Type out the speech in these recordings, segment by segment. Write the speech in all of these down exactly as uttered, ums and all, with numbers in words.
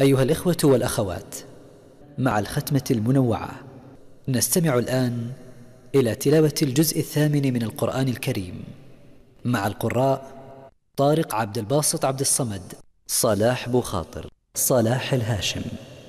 أيها الإخوة والأخوات، مع الختمة المنوعة نستمع الآن إلى تلاوة الجزء الثامن من القرآن الكريم مع القراء طارق عبد الباسط عبد الصمد، صلاح بوخاطر، صلاح الهاشم،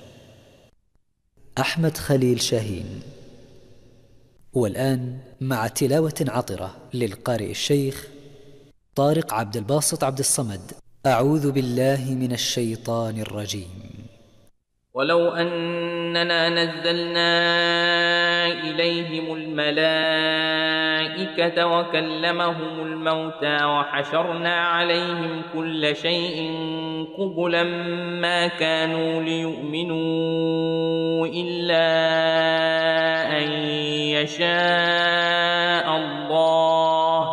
أحمد خليل شاهين. والآن مع تلاوة عطرة للقارئ الشيخ طارق عبد الباسط عبد الصمد. أعوذ بالله من الشيطان الرجيم. ولو أننا نزلنا إليهم الملائكة وكلمهم الموتى وحشرنا عليهم كل شيء قبلا ما كانوا ليؤمنوا إلا أن يشاء الله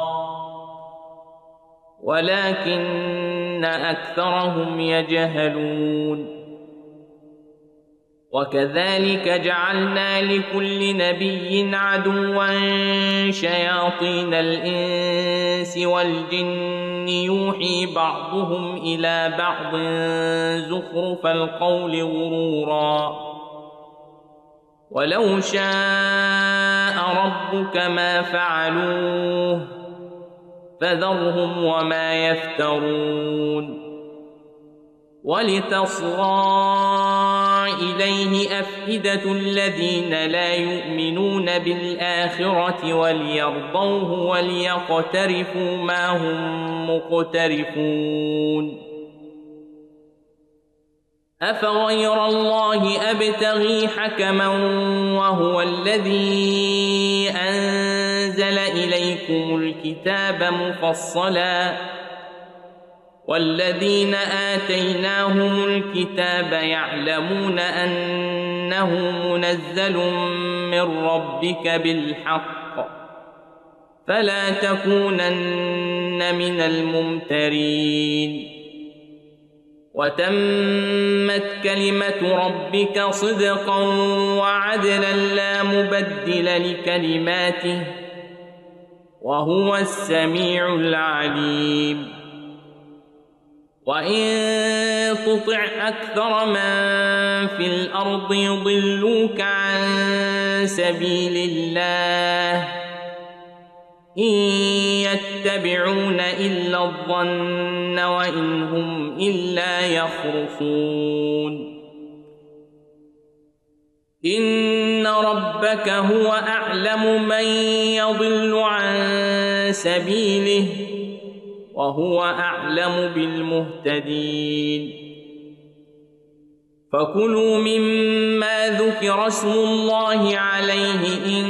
ولكن أكثرهم يجهلون. وكذلك جعلنا لكل نبي عدوا شياطين الإنس والجن يوحي بعضهم إلى بعض زخرف القول غرورا ولو شاء ربك ما فعلوه فذرهم وما يفترون. ولتصغى إليه أفئدة الذين لا يؤمنون بالآخرة وليرضوه وليقترفوا ما هم مقترفون. أفغير الله أبتغي حكما وهو الذي أنزل إليكم الكتاب مفصلا والذين آتيناهم الكتاب يعلمون أنه منزل من ربك بالحق فلا تكونن من الممترين. وتمت كلمة ربك صدقا وعدلا لا مبدل لكلماته وهو السميع العليم. وإن تطع أكثر من في الأرض يضلوك عن سبيل الله إن يتبعون إلا الظن وإن هم إلا يخرصون. إن ربك هو أعلم من يضل عن سبيله وهو أعلم بالمهتدين. فكلوا مما ذكر اسم الله عليه إن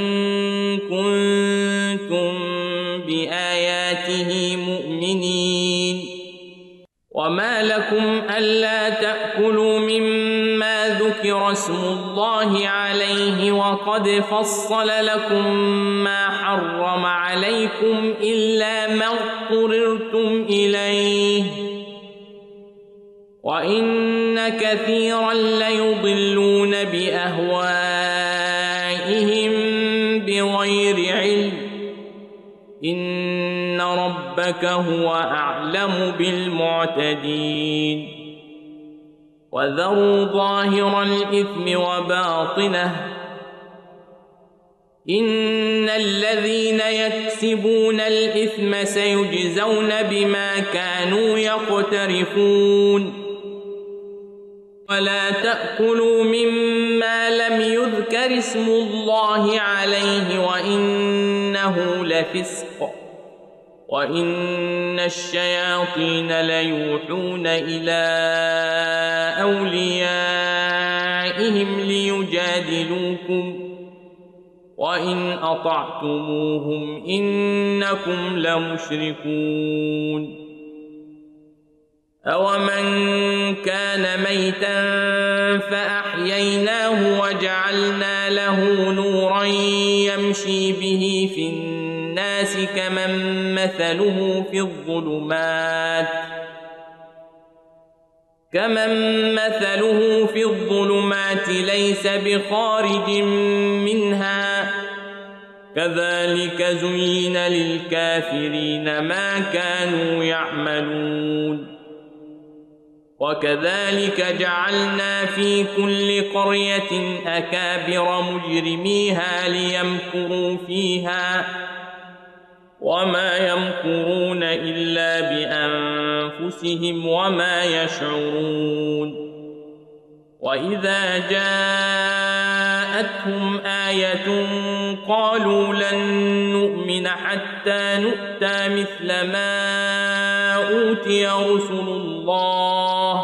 كنتم بآياته مؤمنين. وما لكم ألا تأكلوا مما ذكر اسم الله عليه وقد فصل لكم ما حرم عليكم إلا ما اضطررتم إليه وإن كثيرا ليضلون بأهوائهم بغير علم إن ربك هو أعلم بالمعتدين. وذروا ظاهر الإثم وباطنه إن الذين يكسبون الإثم سيجزون بما كانوا يقترفون. ولا تأكلوا مما لم يذكر اسم الله عليه وإنه لفسق وإن الشياطين ليوحون إلى أوليائهم ليجادلوكم وإن أطعتموهم إنكم لمشركون. أومن كان ميتا فأحييناه وجعلنا له نورا يمشي به في الناس كمن مثله في الظلمات كمن مثله في الظلمات ليس بخارج منها كذلك زين للكافرين ما كانوا يعملون. وكذلك جعلنا في كل قرية أكابر مجرميها ليمكروا فيها وما يمكرون إلا بأنفسهم وما يشعرون وإذا جاءتهم آية قالوا لن نؤمن حتى نؤتى مثل ما أوتي رسل الله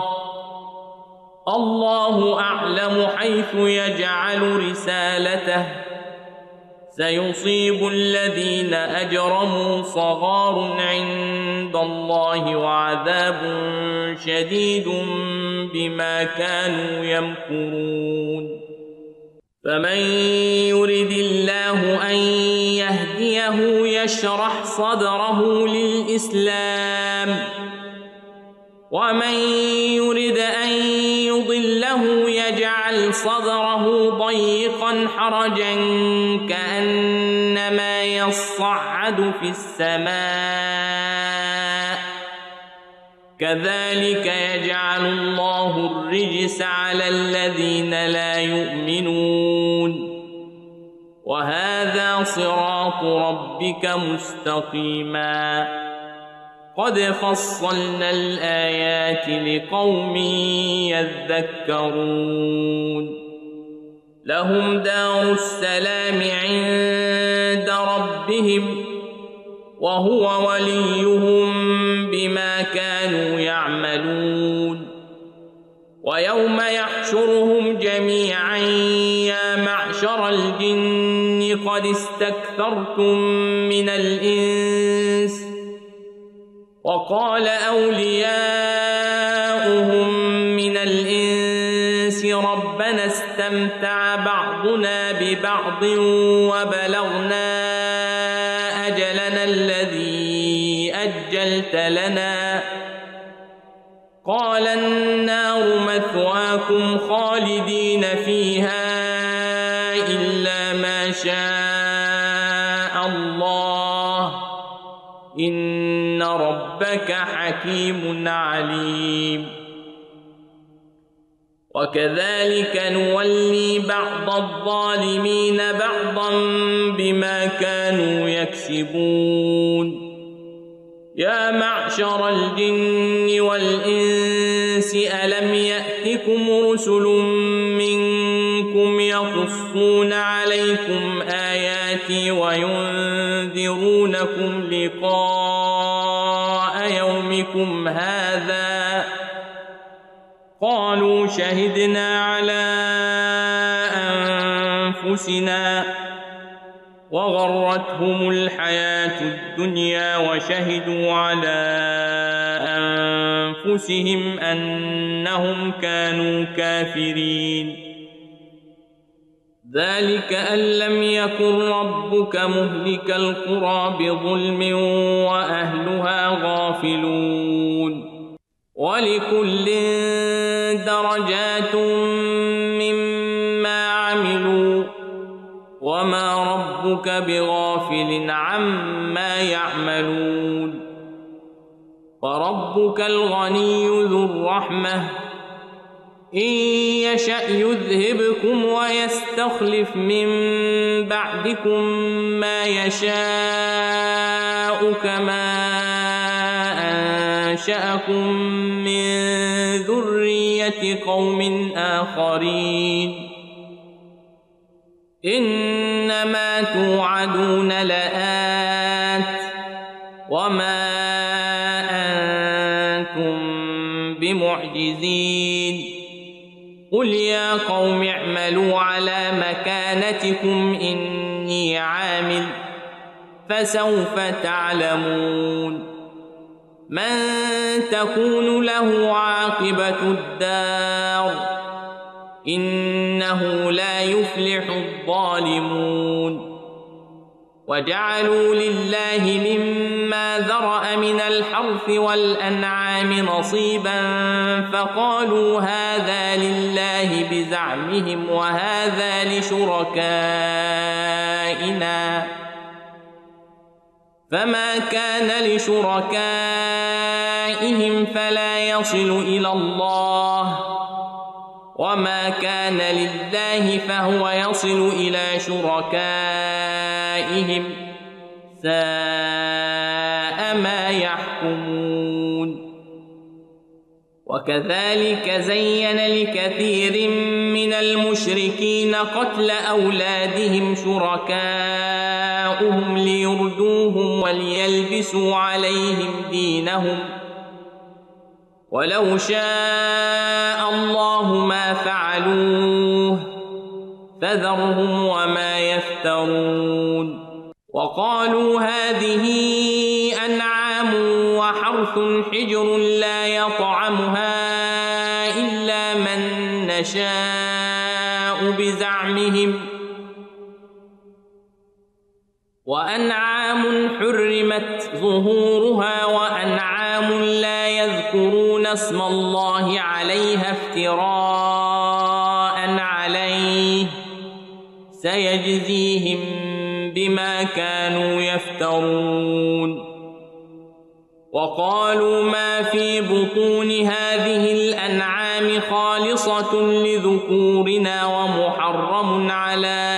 الله أعلم حيث يجعل رسالته سيصيب الذين أجرموا صغار عند الله وعذاب شديد بما كانوا يمكرون فمن يرد الله أن يهديه يشرح صدره للإسلام ومن يرد أن يضله يجعل صدره ضيقا حرجا كأنما يصعد في السماء كذلك يجعل الله الرجس على الذين لا يؤمنون وهذا صراط ربك مستقيما قد فصلنا الآيات لقوم يذكرون لهم دار السلام عند ربهم وهو وليهم بما كانوا يعملون ويوم يحشرهم جميعا يا معشر الجن قد استكثرتم من الإنس وقال أولياؤهم من الإنس ربنا استمتع بعضنا ببعض وبلغنا أجلنا الذي أجلت لنا قال النار مثواكم خالدين فيها إلا ما شاء الله إن ربك حكيم عليم وكذلك نولي بعض الظالمين بعضا بما كانوا يكسبون يا معشر الجن والإنس ألم يأتكم رسل منكم يقصون عليكم آياتي وينذرونكم لقاء يومكم هذا قالوا شهدنا على أنفسنا وغرتهم الحياة الدنيا وشهدوا على أنفسهم أنهم كانوا كافرين ذلك أن لم يكن ربك مهلك القرى بظلم وأهلها غافلون ولكل درجات مما عملوا وما ربك بغافل عما يعملون وربك الغني ذو الرحمة إن يشأ يذهبكم ويستخلف من بعدكم ما يشاء كما أنشأكم من ذرية قوم آخرين إنما توعدون لآت وما أنتم بمعجزين قل يا قوم اعملوا على مكانتكم إني عامل فسوف تعلمون من تكون له عاقبة الدار إنه لا يفلح الظالمون وجعلوا لله مما ذرأ من الحرث والأنعام نصيبا فقالوا هذا لله بزعمهم وهذا لشركائنا فما كان لشركائهم شركائهم فلا يصل إلى الله، وما كان لله فهو يصل إلى شركائهم، ساء ما يحكمون. وكذلك زين لكثير من المشركين قتل أولادهم شركاؤهم ليردوهم وليلبسوا عليهم دينهم، ولو شاء الله ما فعلوه فذرهم وما يفترون. وقالوا هذه أنعام وحرث حجر لا يطعمها إلا من نشاء بزعمهم، وأنعام حرمت ظهورها وأنعام لا يذكرون اسم الله عليها افتراء عليه، سيجزيهم بما كانوا يفترون. وقالوا ما في بطون هذه الأنعام خالصة لذكورنا ومحرم على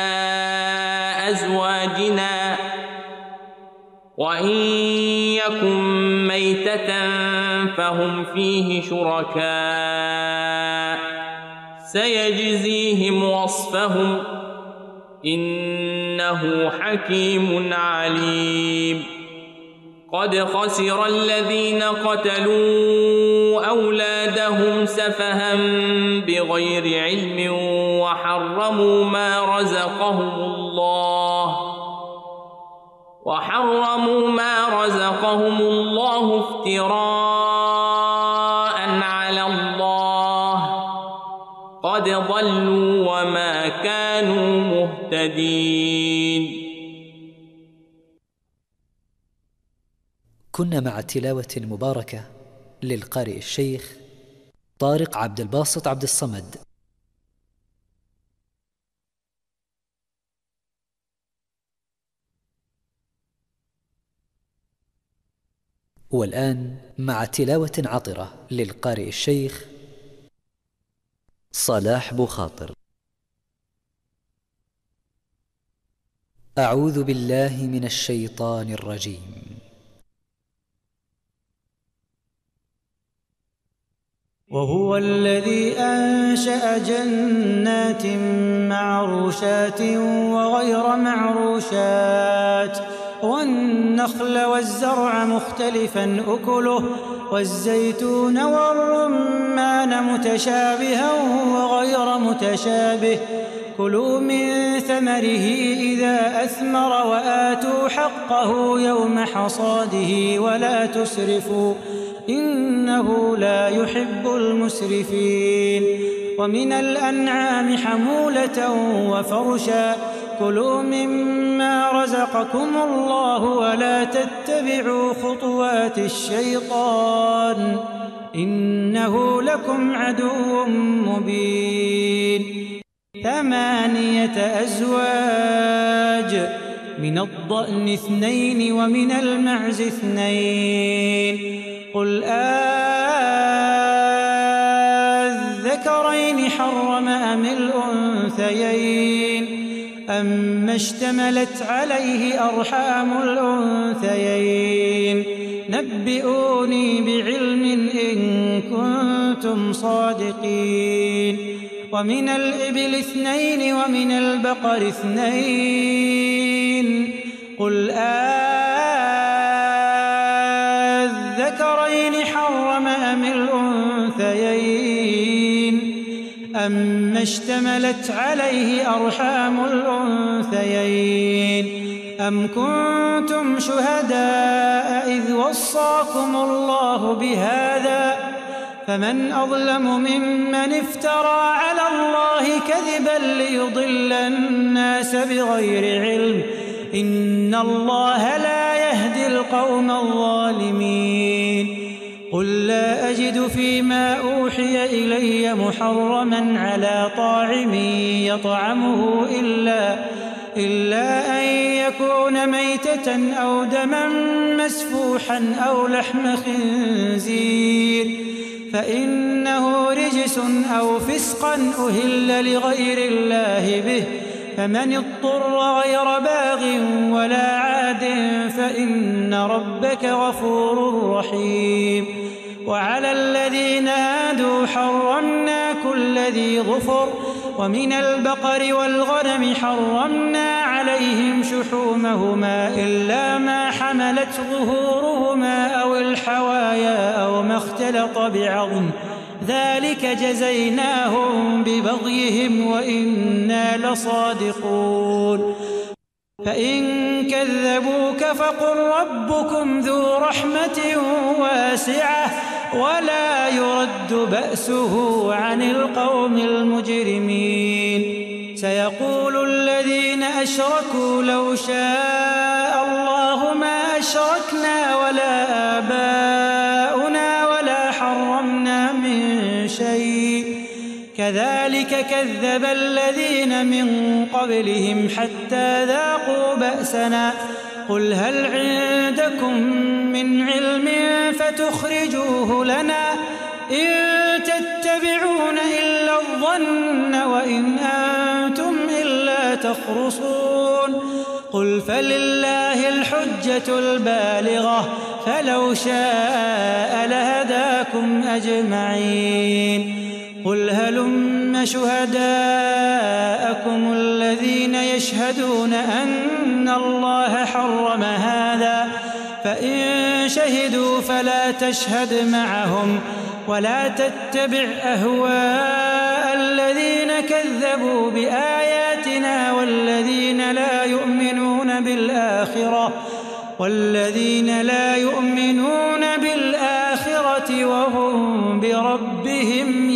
أزواجنا، وإن يكن ميتة فهم فيه شركاء، سيجزيهم وصفهم إنه حكيم عليم. قد خسر الذين قتلوا أولادهم سفها بغير علم وحرموا ما رزقهم الله وحرموا ما رزقهم الله افتراء على الله، قد ضلوا وما كانوا مهتدين. كنا مع تلاوة مباركة للقارئ الشيخ طارق عبد الباسط عبد الصمد. والآن مع تلاوة عطرة للقارئ الشيخ صلاح بخاطر. أعوذ بالله من الشيطان الرجيم. وهو الذي أنشأ جنات معروشات وغير معروشات والنخل والزرع مختلفا أكله والزيتون والرمان متشابها وغير متشابه، كلوا من ثمره إذا أثمر وآتوا حقه يوم حصاده ولا تسرفوا إنه لا يحب المسرفين. ومن الأنعام حمولة وفرشا، كلوا مما رزقكم الله ولا تتبعوا خطوات الشيطان إنه لكم عدو مبين. ثمانية أزواج، من الضأن اثنين ومن المعز اثنين. قل أذكرين حرم أم الأنثيين أما اشتملت عليه أرحام الأنثيين، نبئوني بعلم إن كنتم صادقين. ومن الإبل اثنين ومن البقر اثنين. قل أذكرين حرم أم الأنثيين أما اشتملت عليه أرحام الأنثيين، أم كنتم شهداء إذ وصاكم الله بهذا، فمن أظلم ممن افترى على الله كذبا ليضل الناس بغير علم، إن الله لا يهدي القوم الظالمين. قل لا أجد فيما أوحي إلي محرما على طاعم يطعمه إلا إلا أن يكون ميتة أو دما مسفوحا أو لحم خنزير فإنه رجس أو فسقا أهل لغير الله به، فمن اضطر غير باغ ولا عاد فإن ربك غفور رحيم. وعلى الذين هادوا حرمنا كل ذي ظفر، ومن البقر والغنم حرمنا عليهم شحومهما إلا ما حملت ظهورهما أو الحوايا أو ما اختلط بعظم، ذلك جزيناهم ببغيهم وإنا لصادقون. فإن كذبوك فقل ربكم ذو رحمة واسعة ولا يرد بأسه عن القوم المجرمين. سيقول الذين أشركوا لو شاء الله ما أشركنا ولا آباؤنا ولا حرمنا من شيء، كذلك كذب الذين من قبلهم حتى ذاقوا بأسنا. قل هل عندكم من علم فتخرجوه لنا؟ إن تتبعون إلا الظن وإن أنتم إلا تخرصون. قل فلله الحجة البالغة فلو شاء لهداكم أجمعين. قل هلم شهداءكم الذين يشهدون أن الله حرم هذا، فإن شهدوا فلا تشهد معهم ولا تتبع أهواء الذين كذبوا بآياتنا والذين لا يؤمنون بالآخرة والذين لا يؤمنون بالآخرة وهم بربهم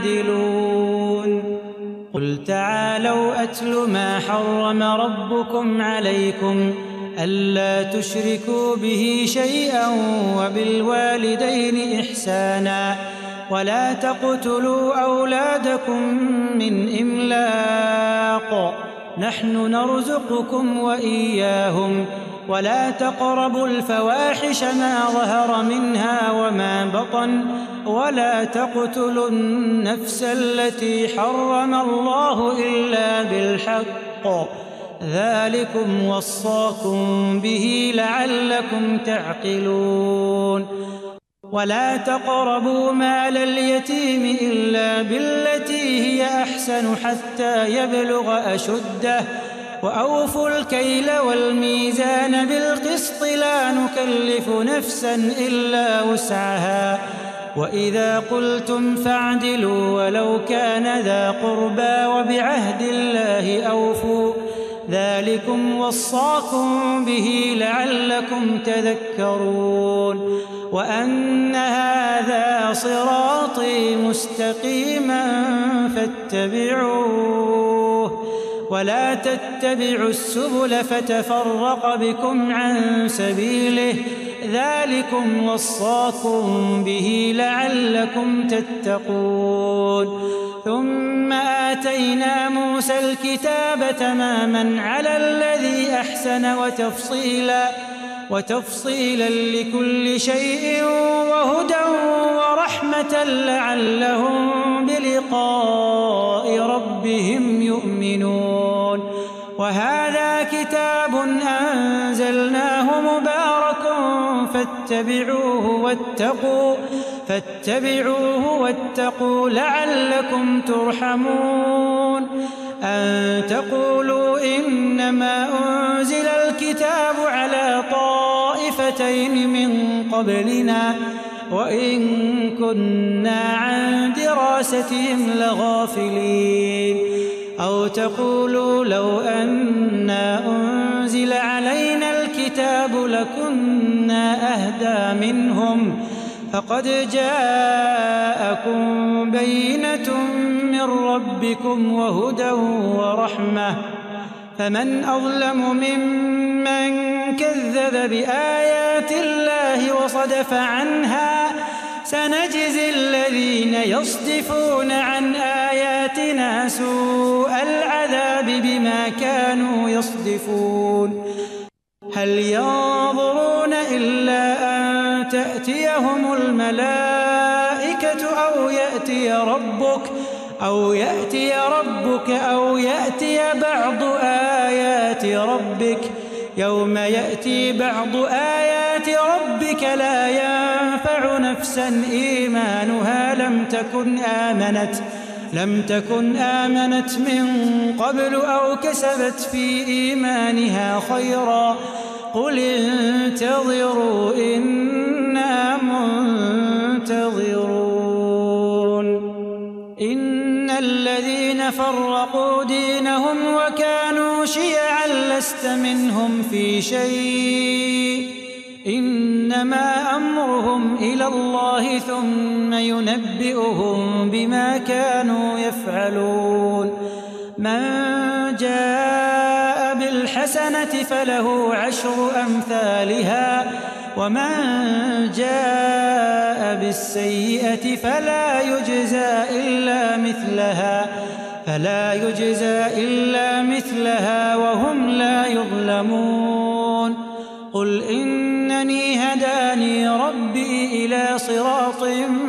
يعدلون. قل تعالوا أتل ما حرم ربكم عليكم ألا تشركوا به شيئا وبالوالدين إحسانا ولا تقتلوا أولادكم من إملاق نحن نرزقكم وإياهم ولا تقربوا الفواحش ما ظهر منها وما بطن ولا تقتلوا النفس التي حرم الله إلا بالحق ذلكم وصاكم به لعلكم تعقلون. ولا تقربوا مال اليتيم إلا بالتي هي أحسن حتى يبلغ أشده وأوفوا الكيل والميزان بالقسط لا نكلف نفسا إلا وسعها وإذا قلتم فاعدلوا ولو كان ذا قربى وبعهد الله أوفوا ذلكم وصاكم به لعلكم تذكرون. وأن هذا صراطي مستقيما فاتبعوه ولا تتبعوا السبل فتفرق بكم عن سبيله ذلكم وصاكم به لعلكم تتقون. ثم آتينا موسى الكتاب تماما على الذي أحسن وتفصيلا وتفصيلا لكل شيء وهدى ورحمة لعلهم بلقاء ربهم يؤمنون. وهذا كتاب أنزلناه مبارك فاتبعوه واتقوا فاتبعوه واتقوا لعلكم ترحمون. أن تقولوا إنما أنزل الكتاب على طائفتين من قبلنا وإن كنا عن دراستهم لغافلين. أو تقولوا لو أنا أنزل علينا الكتاب لكنا أهدى منهم فقد جاءكم بينة من ربكم وهدى ورحمة فمن أظلم ممن كذب بآيات الله وصدف عنها سنجزي الذين يصدفون عن آياتنا سوء العذاب بما كانوا يصدفون هل ينظرون إلا أن تأتيهم الملائكة أو يأتي ربك أو يأتي ربك أو يأتي بعض آيات ربك يوم يأتي بعض آيات ربك لا ينفع نفسا إيمانها لم تكن آمنت لم تكن آمنت من قبل أو كسبت في إيمانها خيرا قل انتظروا إنا منتظرون إن الذين فرقوا دينهم وكانوا شيعا لست منهم في شيء إنما أمرهم إلى الله ثم ينبئهم بما كانوا يفعلون من جاء بالحسنة فله عشر أمثالها ومن جاء بالسيئة فلا يجزى إلا مثلها فلا يجزى إلا مثلها وهم لا يظلمون قل إنني هداني ربي إلى صراط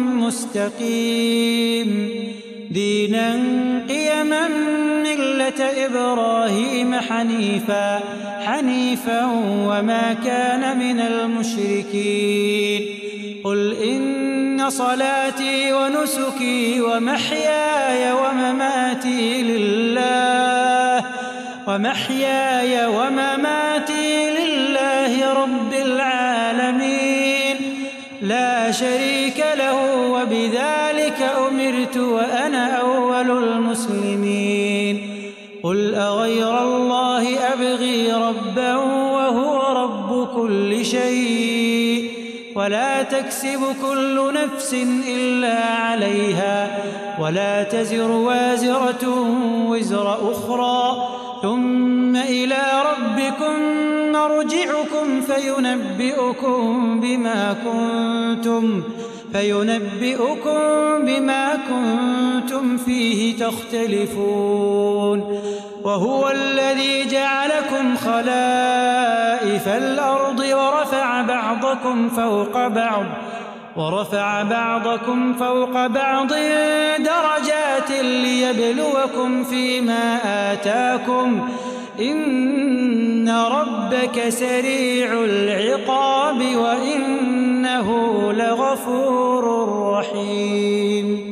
مستقيم دينا قيما ملة إبراهيم حنيفا حنيفا وما كان من المشركين قل إن صلاتي ونسكي ومحياي ومماتي لله ومحياي ومماتي لله رب العالمين لا شريك له وبذلك أمرت وأنا أول المسلمين قل أغير الله أبغي ربا وهو رب كل شيء ولا تكسب كل نفس إلا عليها ولا تزر وازرة وزر أخرى ثم إلى ربكم مرجعكم فينبئكم بما كنتم فينبئكم بما كنتم فيه تختلفون وهو الذي جعلكم خلائف الأرض ورفع بعضكم فوق بعض ورفع بعضكم فوق بعض درجات ليبلوكم فيما آتاكم إن ربك سريع العقاب وإنه لغفور رحيم.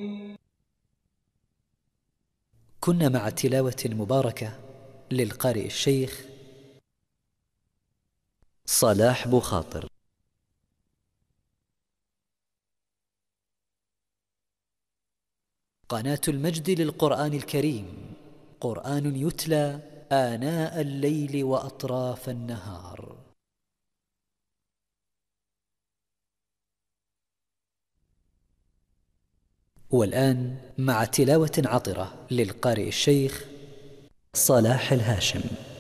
كنا مع تلاوة مباركة للقارئ الشيخ صلاح بوخاطر. قناة المجد للقرآن الكريم، قرآن يتلى آناء الليل وأطراف النهار. والآن مع تلاوة عطرة للقارئ الشيخ صلاح الهاشم.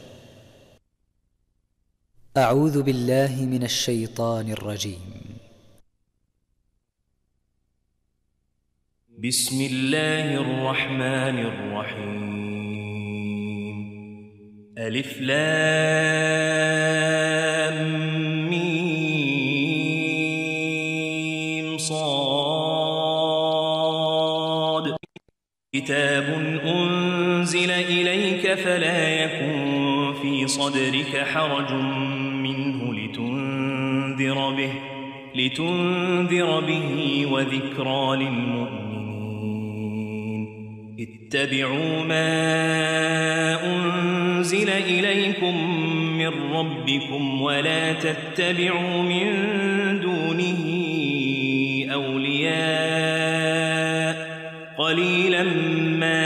أعوذ بالله من الشيطان الرجيم. بسم الله الرحمن الرحيم. ألف لام ميم صاد. كتاب أنزل إليك فلا يكن في صدرك حرج منه لتنذر به لتنذر به وذكرى للمؤمنين. اتبعوا ما أنزل إليكم من ربكم ولا تتبعوا من دونه أولياء قليلا ما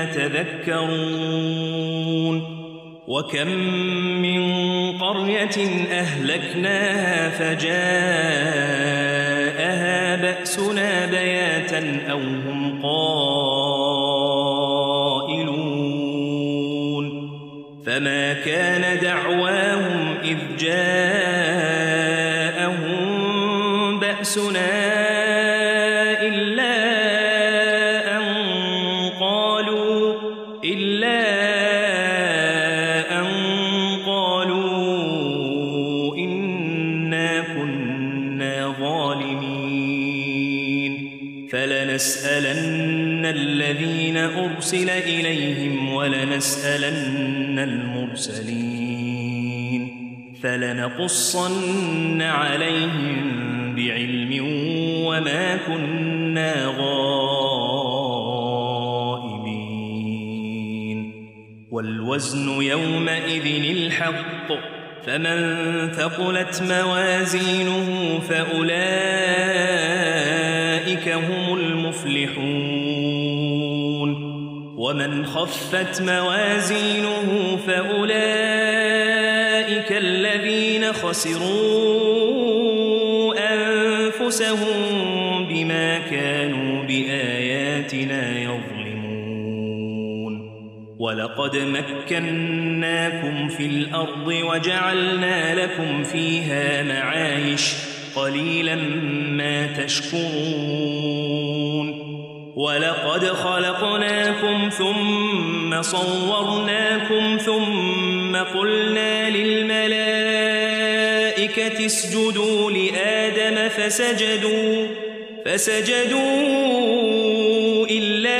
تذكرون. وكم من قرية أهلكناها فجاءها بأسنا بياتا أو هم قائلون. فما كان دعواهم إذ جاءهم بأسنا الذين أرسل إليهم ولنسألن المرسلين فلنقصن عليهم بعلم وما كنا غائبين والوزن يومئذ الحق فمن ثقلت موازينه فأولئك هم المفلحون ومن خفت موازينه فأولئك الذين خسروا أنفسهم بما كانوا بآياتنا يظلمون ولقد مكناكم في الأرض وجعلنا لكم فيها معايش قليلا ما تشكرون ولقد خلقناكم ثم صورناكم ثم قلنا للملائكة اسجدوا لآدم فسجدوا فسجدوا إلا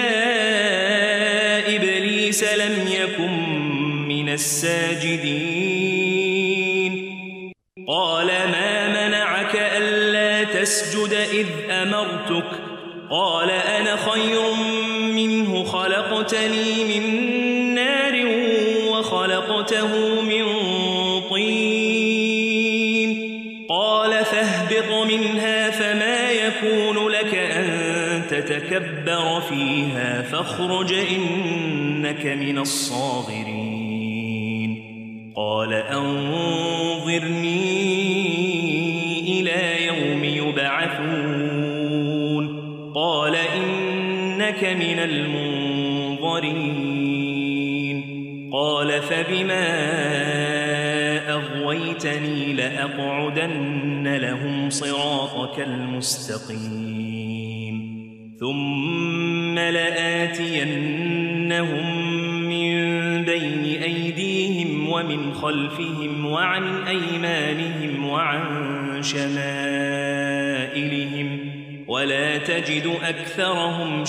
إبليس لم يكن من الساجدين قال ما منعك ألا تسجد إذ أمرتك قال أنا خير منه خلقتني من نار وخلقته من طين قال فاهبط منها فما يكون لك أن تتكبر فيها فاخرج إنك من الصاغرين قال أنظرني إلى يوم يبعثون قال إنك من المنظرين قال فبما أغويتني لأقعدن لهم صراطك المستقيم ثم لآتينهم من بين أيديهم ومن خلفهم وعن أيمانهم وعن شمائلهم ولا تجد أكثرهم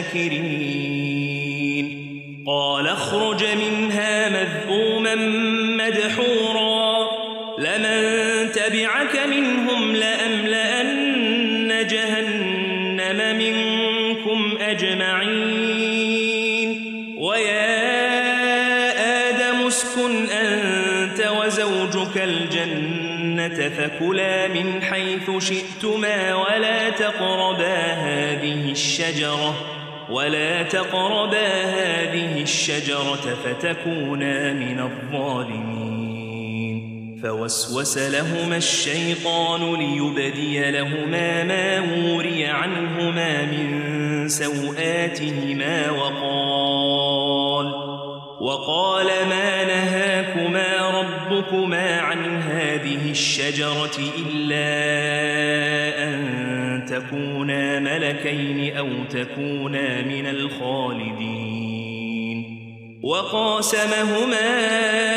شاكرين قال اخرج منها مذءوما مدحورا لمن تبعك منهم لأملأن جهنم منكم أجمعين ويا آدم اسكن أنت وزوجك الجنة فكلا من حيث شئتما ولا تقربا هذه الشجرة ولا تقربا هذه الشجرة فتكونا من الظالمين فوسوس لهما الشيطان ليبدي لهما ما وري عنهما من سوآتهما وقال وقال ما نهاكما ربكما عن هذه الشجرة إلا أن تكونا ملكين أو تكونا من الخالدين وقاسمهما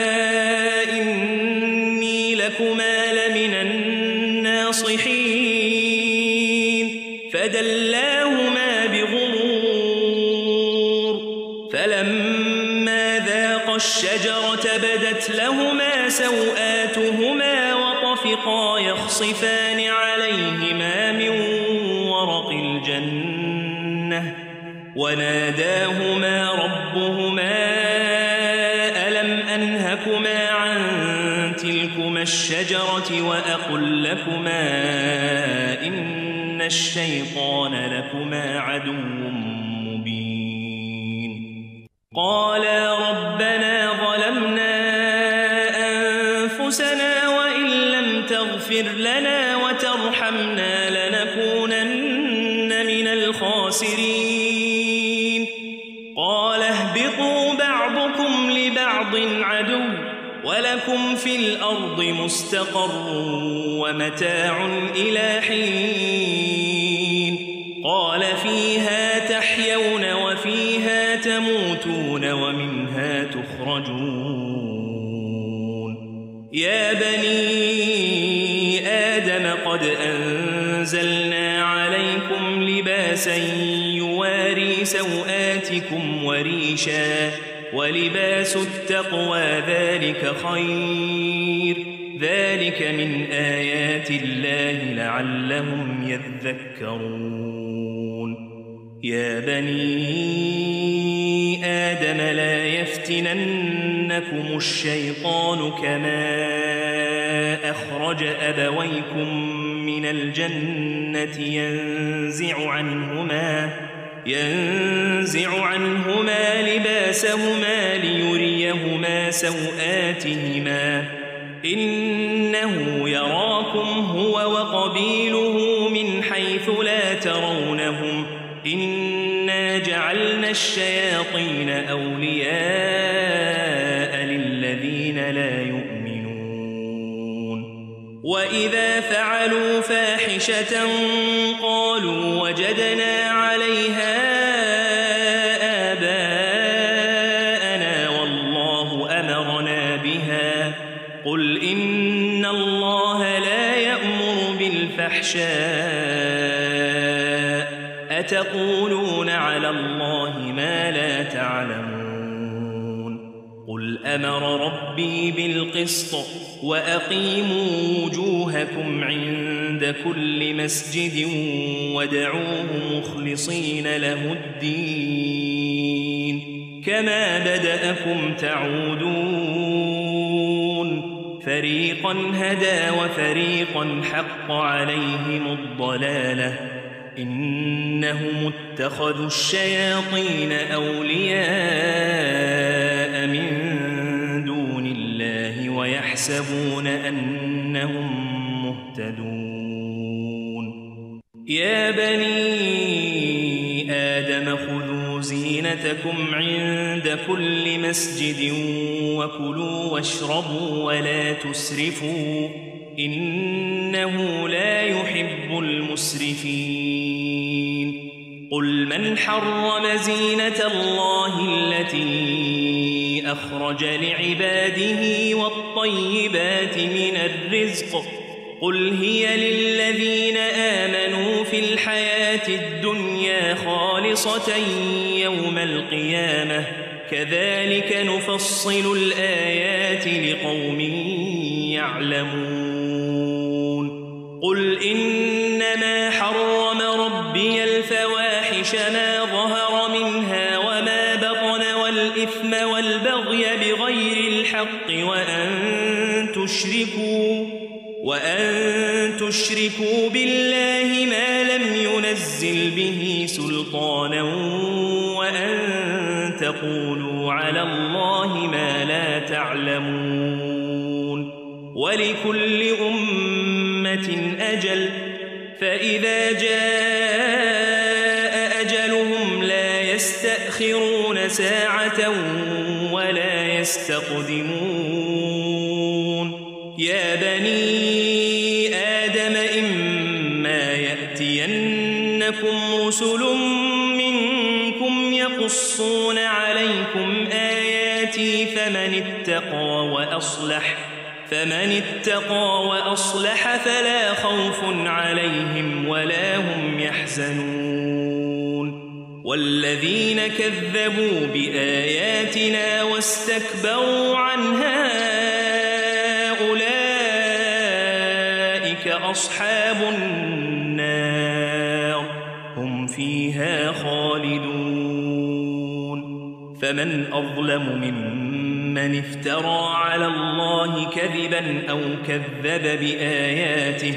إني لكما لمن الناصحين فدلاهما بغرور فلما ذاقا الشجرة بدت لهما سوآتهما وطفقا يخصفان عليهما من ورق الجنة وناداهما ربهما ألم أنهكما عن تلكما الشجرة وأقل لكما إن الشيطان لكما عدو مبين قالا ربنا ظلمنا أنفسنا وإن لم تغفر لنا وترحمنا لنكونن من الخاسرين قال اهبطوا بعضكم لبعض عدو ولكم في الأرض مستقر ومتاع إلى حين قال فيها تحيون وفيها تموتون ومنها تخرجون يا بني آدم قد أنزلنا عليكم لباسا يواري سوآتكم وريشا ولباس التقوى ذلك خير ذلك من آيات الله لعلهم يذكرون يا بني آدم لا يفتننكم الشيطان كما أخرج أبويكم من الجنة ينزع عنهما ينزع عنهما لباسهما ليريهما سوآتهما إنه يراكم هو وقبيله من حيث لا ترونهم إنا جعلنا الشياطين أولياء للذين لا يؤمنون وإذا فعلوا فاحشة قالوا وجدنا عليها آباءنا والله أمرنا بها قل إن الله لا يأمر بالفحشاء أتقولون على الله ما لا تعلمون قل أمر ربي بالقسط وأقيموا وجوهكم عند كل مسجد وادعوه مخلصين له الدين كما بدأكم تعودون فريقا هدى وفريقا حق عليهم الضلالة إنهم اتخذوا الشياطين أولياء من دون الله ويحسبون أنهم مهتدون يا بني آدم خذوا زينتكم عند كل مسجد وكلوا واشربوا ولا تسرفوا إنه لا يحب المسرفين قل من حرم زينة الله التي أخرج لعباده والطيبات من الرزق قل هي للذين آمنوا في الحياة الدنيا خالصة يوم القيامة كذلك نفصل الآيات لقوم يعلمون قل إنما حرم ربي الفواحش ما ظهر منها وما بطن والإثم والبغي بغير الحق وأن تشركوا وأن تشركوا بالله ما لم ينزل به سلطانا وأن تقولوا على الله ما لا تعلمون ولكل أمة أجل فإذا جاء أجلهم لا يستأخرون ساعة ولا يستقدمون يا بني آدم إما يأتينكم رسل منكم يقصون عليكم آياتي فمن اتقى وأصلح فمن اتقى وأصلح فلا خوف عليهم ولا هم يحزنون والذين كذبوا بآياتنا واستكبروا عنها أولئك أصحاب النار هم فيها خالدون فمن أظلم ممن افترى على الله كذبا أو كذب بآياته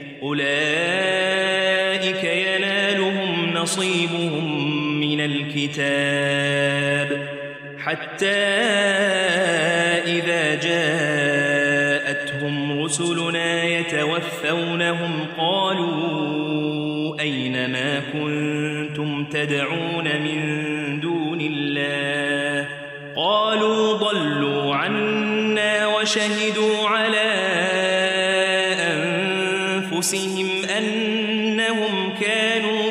أولئك ينالهم نصيبهم من الكتاب حتى إذا جاءتهم رسلنا يتوفونهم قالوا أين ما كنتم تدعون من دون الله قالوا ضلوا عنا وشهدوا على أنفسهم أنهم كانوا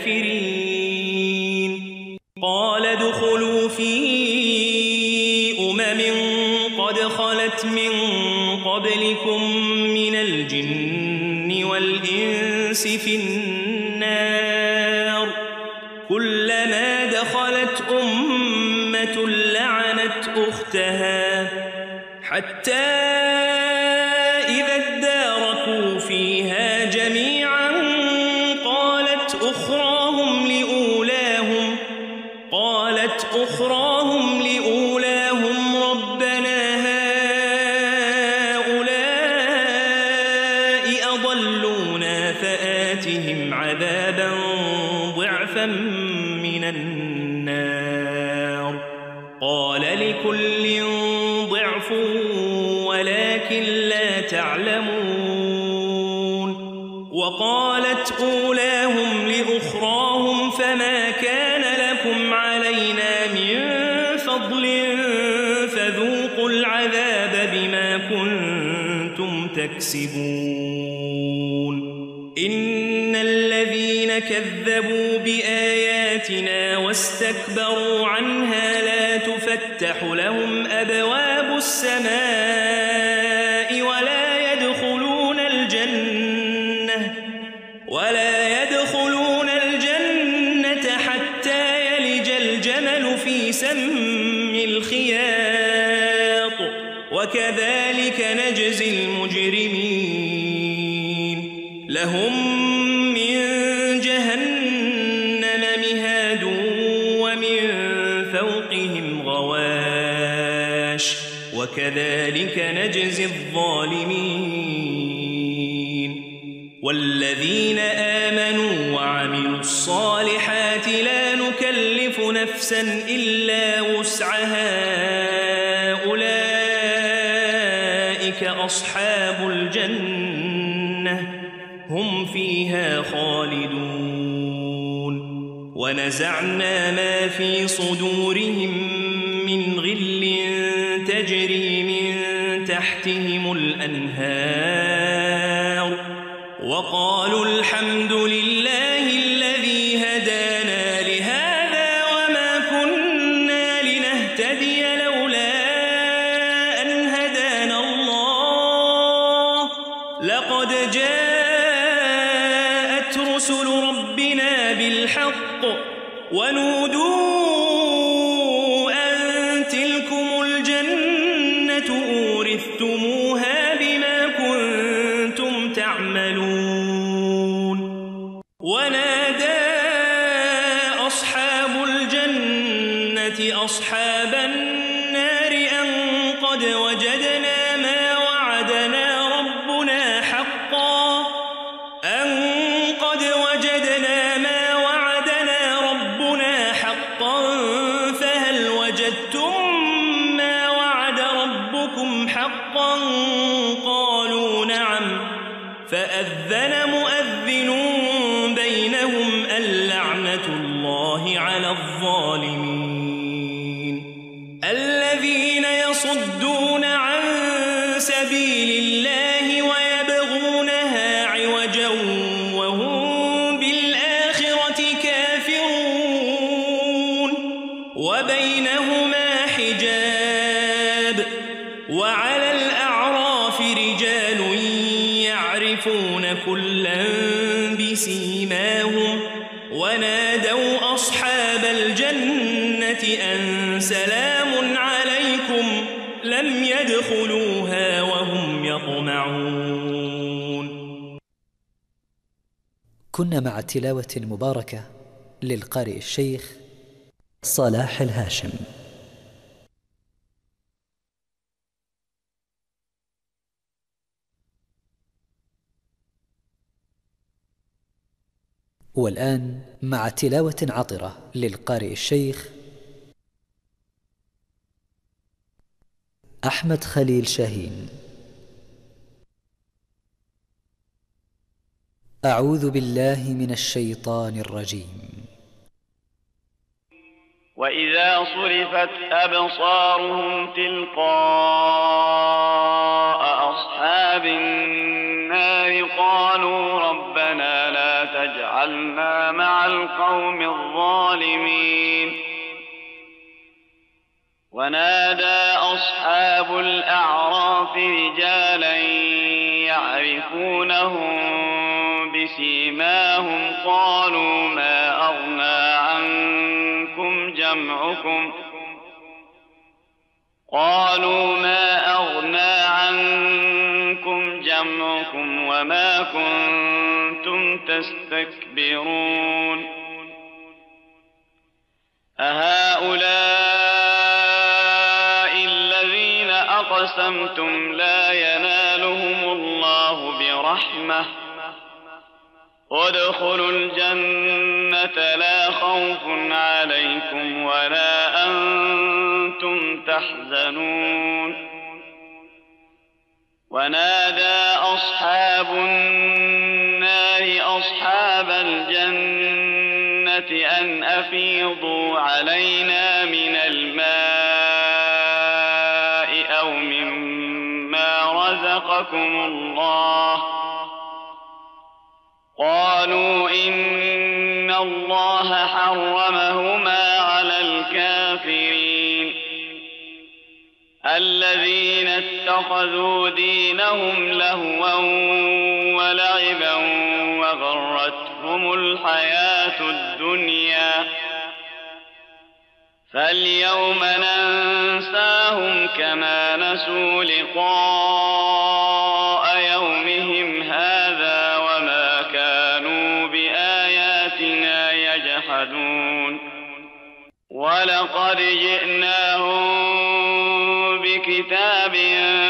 كافرين قال ادخلوا في أمم قد خلت من قبلكم من الجن والإنس في النار كلما أمة لعنت أختها حتى إذا اداركوا فيها جميعا قالت أخراهم لأولاهم قالت أخراهم لأولاهم ربنا هؤلاء أضلونا فآتهم عذابا ضعفا من النار قال لكل ضعف ولكن لا تعلمون وقالت أولاهم لأخراهم فما كان لكم علينا من فضل فذوقوا العذاب بما كنتم تكسبون إن الذين كذبوا بآياتنا واستكبروا عنها لا تفتح لهم أبواب السماء ولا يدخلون الجنة ولا يدخلون الجنة حتى يلج الجمل في سم الخياط وكذلك نجزي المجرمين لهم من جهنم مهاد ومن فوقهم غواش وكذلك نجزي الظالمين والذين آمنوا وعملوا الصالحات لا نكلف نفسا إلا وسعها أولئك أصحاب الجنة هم فيها خالدون ونزعنا ما في صدورهم من غل تجري من تحتهم الأنهار وقالوا الحمد لله الذي هدانا لهذا وما كنا لنهتدي لولا أن هدانا الله لقد جاءت رسل ربنا بالحق ونودوا أن تلكم الجنة أورثتموها بما كنتم تعملون ونادى أصحاب الجنة أصحاب النار أن قد وجدنا ما وعدنا ربنا حقا أن قد وجدنا ما وعدنا ربنا حقا فهل وجدتم ما وعد ربكم حقا قالوا نعم فأذن مؤذن بينهم اللعنة الله على الظالمين الذين يصدون عن سبيل الله ويبغونها عوجا وهم بالآخرة كافرون وبينهما حجاب وعلى الأعراف رجال يعرفون كلا بسيماهم ونادوا أصحاب الجنة أن سلام عليكم لم يدخلوها وهم يطمعون. كنا مع تلاوة مباركة للقارئ الشيخ صلاح الهاشم. والآن مع تلاوة عطرة للقارئ الشيخ أحمد خليل شاهين. أعوذ بالله من الشيطان الرجيم. وإذا صرفت أبصارهم تلقاء أصحاب النار قالوا ربنا لا تجعلنا مع القوم الظالمين. ونادى أصحاب الأعراف رجالا يعرفونهم بسيماهم قالوا ما أغنى عنكم جميعا جمعكم قالوا ما أغنى عنكم جمعكم وما كنتم تستكبرون أهؤلاء الذين أقسمتم لا ينالهم الله برحمة ادخلوا الجنة لا خوف عليكم ولا أنتم تحزنون ونادى أصحاب النار أصحاب الجنة أن أفيضوا علينا من الماء أو مما رزقكم الله قالوا إن الله حرمهما على الكافرين الذين اتخذوا دينهم لهوا ولعبا وغرتهم الحياة الدنيا فاليوم ننساهم كما نسوا لقاء يومهم هذا وما كانوا بآياتنا يجحدون ولقد جئناهم بكتاب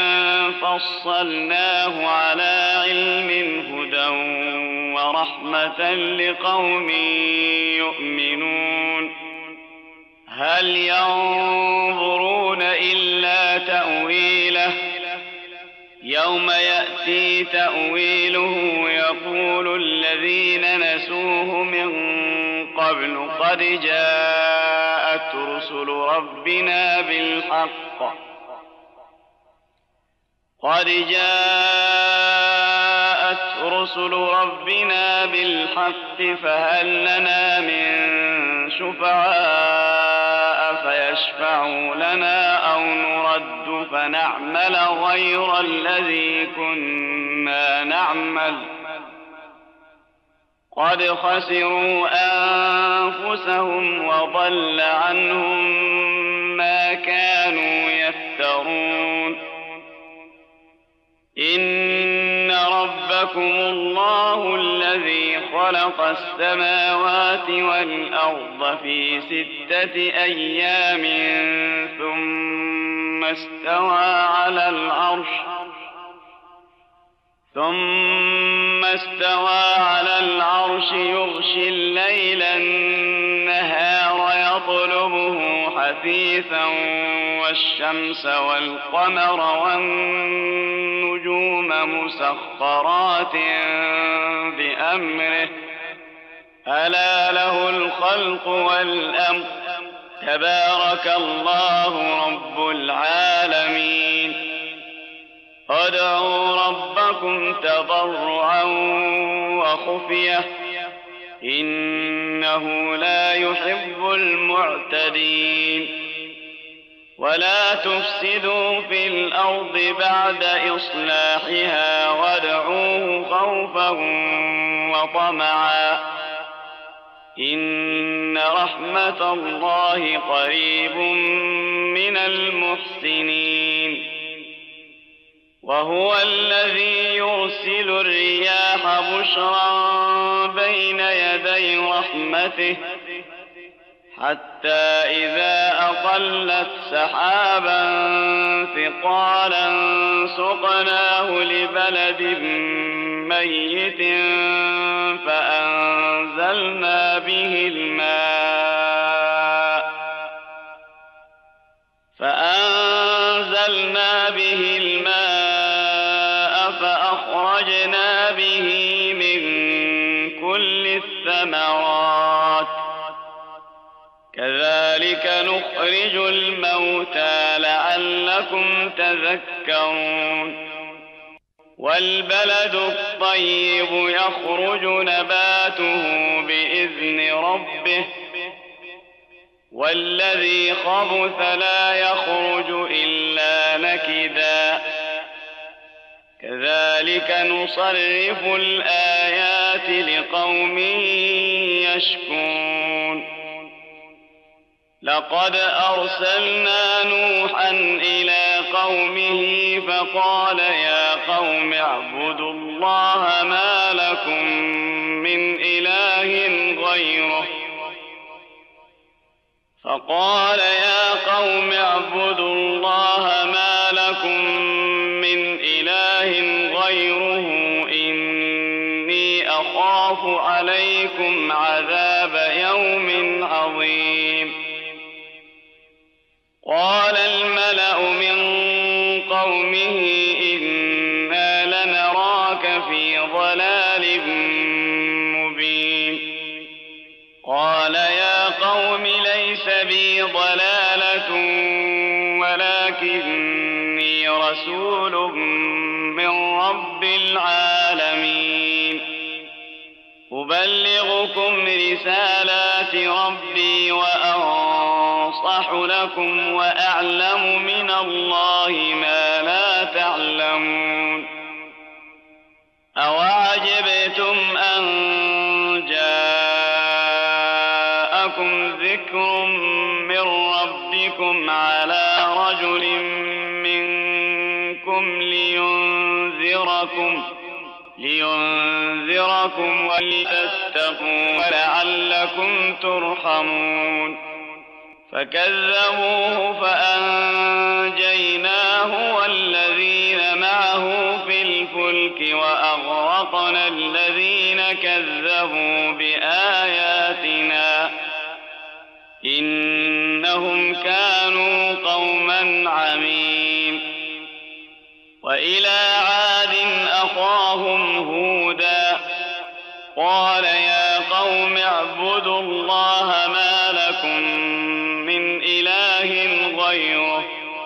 فصلناه على علم هدى ورحمة لقوم يؤمنون هل ينظرون إلا تأويله يوم يأتي تأويله يقول الذين نسوه من قبل قد جاءت رسل ربنا بالحق قد جاءت رسل ربنا بالحق فهل لنا من شفعاء فيشفعوا لنا أو نرد فنعمل غير الذي كنا نعمل قد خسروا أنفسهم وضل عنهم ما كانوا يفترون إن ربكم الله الذي خلق السماوات والأرض في ستة أيام ثم استوى على العرش ثم استوى على العرش يغشي الليل النهار يطلبه حثيثا والشمس والقمر والنجوم مسخرات بأمره ألا له الخلق والأمر تبارك الله رب العالمين ادعوا ربكم تضرعا وخفية إنه لا يحب المعتدين ولا تفسدوا في الأرض بعد إصلاحها وادعوه خوفا وطمعا إن رحمة الله قريب من المحسنين وهو الذي يرسل الرياح بشرا بين يدي رحمته حتى إذا أقلت سحابا ثقالا سقناه لبلد ميت فأنزلنا به الماء فأنزلنا به الماء فأخرجنا به من كل الثمرات كذلك نخرج الموتى لعلكم تذكرون والبلد الطيب يخرج نباته بإذن ربه والذي خبث لا يخرج إلا نكدا كذلك نصرف الآيات لقوم يشكون لقد أرسلنا نوحا إلى قومه فقال يا قوم اعبدوا الله ما لكم من إله غيره فقال يا قوم اعبدوا الله ما لكم من إله غيره إني أخاف عليكم عذاب يوم عظيم قال الملأ من قومه إنا لنراك في ضلال مبين قال يا قوم ليس بي ضلالة ولكني رسول من رب العالمين أبلغكم رسالات ربي وأنصح لكم وأعلم من الله ما لا تعلمون أوعجبتم أن جاءكم ذكر من ربكم على رجل منكم لينذركم لينذركم ولتتقوا ولعلكم ترحمون فكذبوه فأنجيناه والذين معه في الفلك وأغرقنا الذين كذبوا بآياتنا إنهم كانوا قوما عمين وإلى عاد أخاهم هودا قال يا قوم اعبدوا الله ما لكم من إله غيره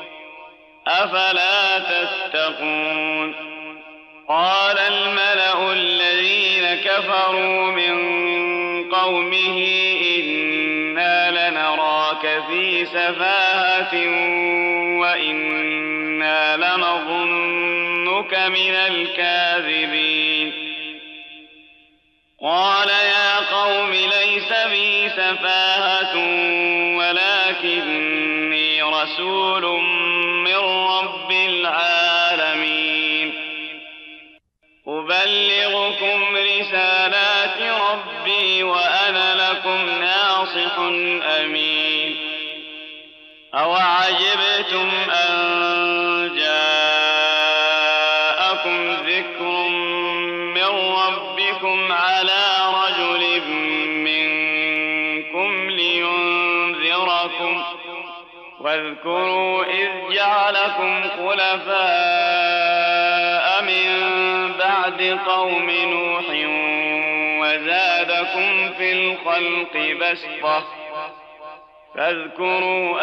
أفلا تتقون قال الملأ الذين كفروا من قومه إنا لنراك في سفاهة وإنا لنظنك من الكاذبين قال يا قوم ليس بي سفاهة ولكني رسول من رب العالمين أبلغكم رسالات ربي وأنا لكم ناصح أمين أوعجبتم أن جاءكم ذكر من ربكم على رجل منكم لينذركم واذكروا إذ جعلكم خلفاء من بعد قوم نوح وزادكم في الخلق بسطة فاذكروا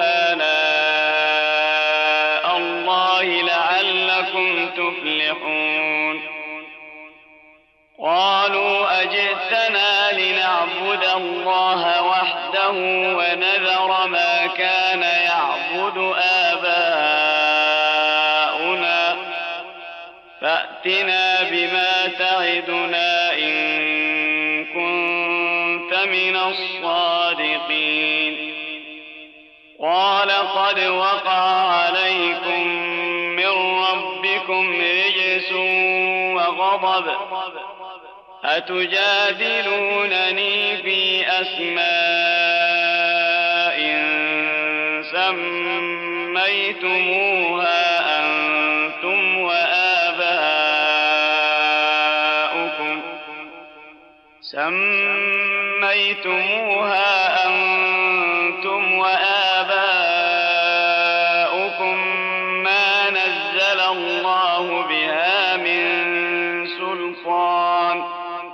آلاء الله لعلكم تفلحون قالوا أجئتنا لنعبد الله وحده ونذر ما كان يعبد آباؤنا فأتنا بما تعدنا إن كنت من الصادقين قال قد وقع عليكم من ربكم رجس وغضب أتجادلونني في أسماء سميتموها أنتم وآباؤكم سميتموها أنتم وآباؤكم ما نزل الله بها من سلطان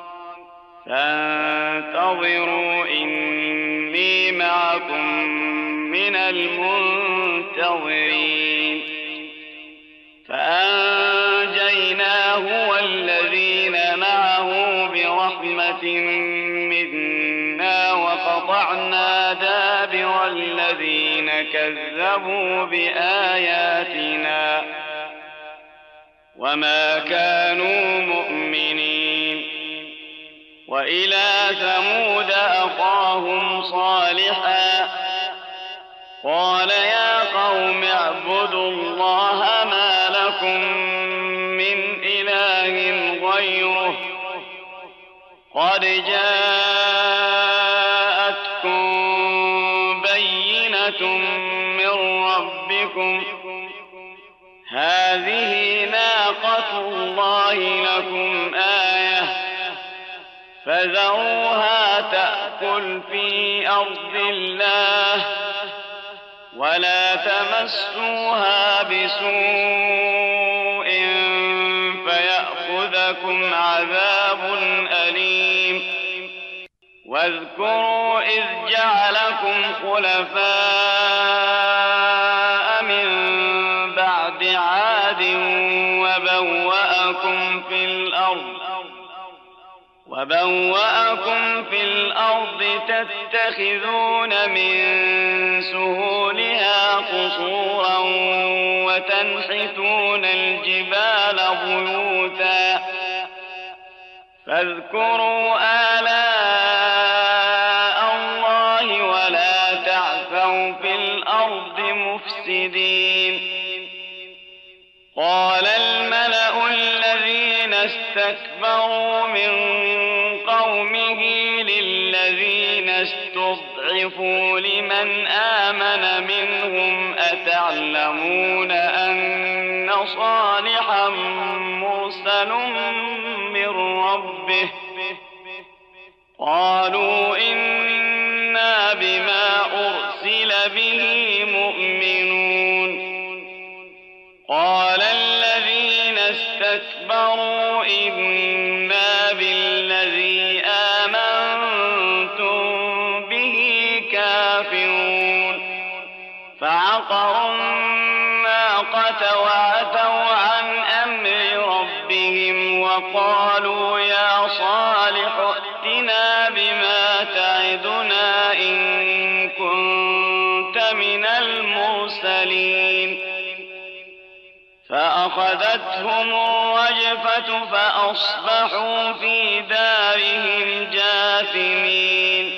فانتظروا إني معكم من المنتظرين فأنجيناه والذين معه برحمة منا وقطعنا دابر الذين كذبوا بآياتنا وما كانوا مؤمنين وإلى ثمود أخاهم صالحا قال يا قوم اعبدوا الله ما لكم من إله غيره قد جاءتكم بينة من ربكم هذه ناقة الله لكم آية فذروها تأكل في أرض الله ولا تمسوها بسوء فيأخذكم عذاب أليم واذكروا إذ جعلكم خلفاء من بعد عاد وبوأكم في الأرض وبوأكم في الأرض تتخذون من سهولها قصورا وتنحتون الجبال بيوتا فاذكروا آلاء الله ولا تعثوا في الأرض مفسدين قال الملأ الذين استكبروا من قومه للذين استضعفوا لمن آمن منهم أتعلمون أن صالحا مرسل من ربه قالوا إنا بما أرسل به مؤمنون قال الذين استكبروا إنا بالذي آمنتم به كافرون فعقروا الناقة وعتوا عن أمر ربهم وقالوا يا صالح ائتنا بما تعدنا إن كنت من المرسلين فأخذتهم الرجفة فأصبحوا في دارهم جاثمين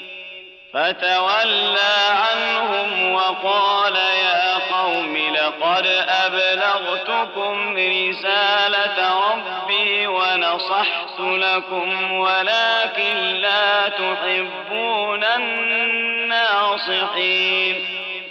فتولى عنهم وقال يا قوم لقد أبلغتكم رسالة ربي ونصحت لكم ولكن لا تحبون الناصحين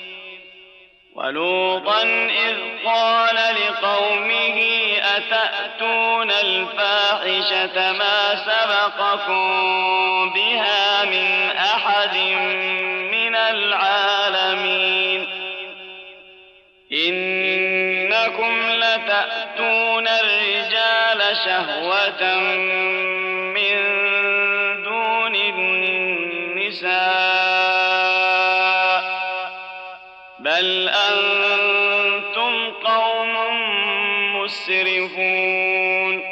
ولوطا إذ قال لقومه أتأتون الفاحشة ما سبقكم بها من أحد من العالمين إنكم لتأتون الرجال شهوة من دون النساء بل أنتم قوم مسرفون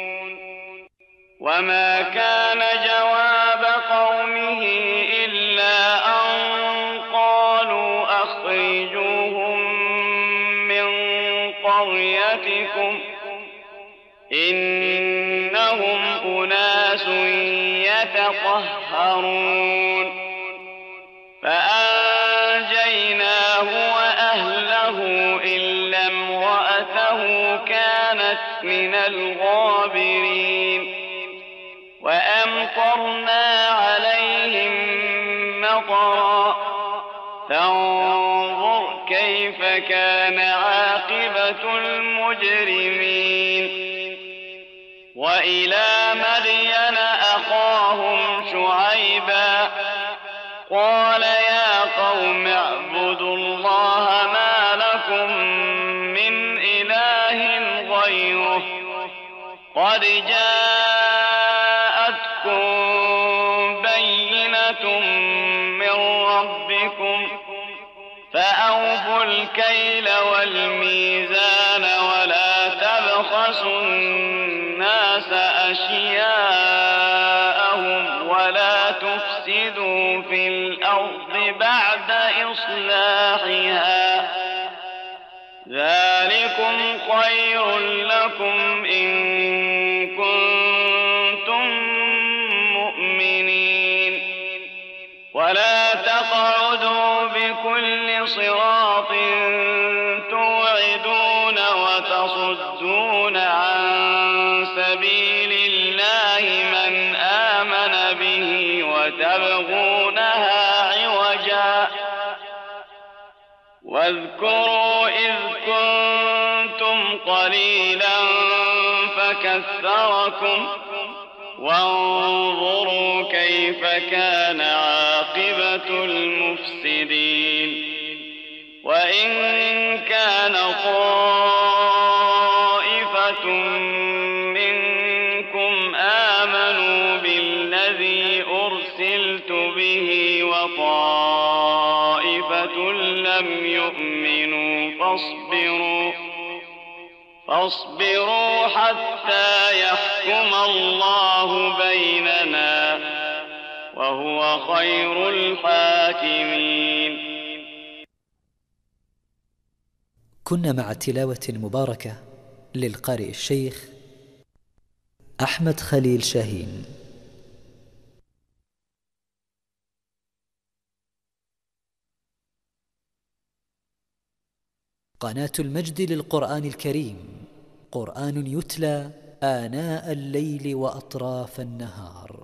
وما كان جواب قومه إلا أن قالوا أخرجوهم من قريتكم إنهم أناس يتطهرون فأنجيناه وأهله إلا امرأته كانت من الغابرين وأمطرنا عليهم مطرا فانظر كيف كان عاقبة المجرمين وإلى مدين أخاهم شعيبا قال يا قوم اعبدوا الله ما لكم من إله غيره قد جاءتكم بينة من ربكم فأوفوا الكيل والميزان ولا تبخسوا الناس أشياءهم ولا تفسدوا في الأرض بعد إصلاحها ذلكم خير لكم إن كنتم مؤمنين ولا تقعدوا بكل صراط توعدون وتصدون عن سبيل الله من آمن به وتبغونها عوجا واذكروا إذ كنتم قليلا فكثركم وانظروا كيف كان عاقبة المفسدين وإن كان طائفة منكم آمنوا بالذي أرسلت به وطائفة لم يؤمنوا فاصبروا فاصبروا حتى يحكم الله بيننا وهو خير الحاكمين. كنا مع التلاوة المباركة للقارئ الشيخ أحمد خليل شاهين. قناة المجد للقرآن الكريم، قرآن يتلى آناء الليل وأطراف النهار.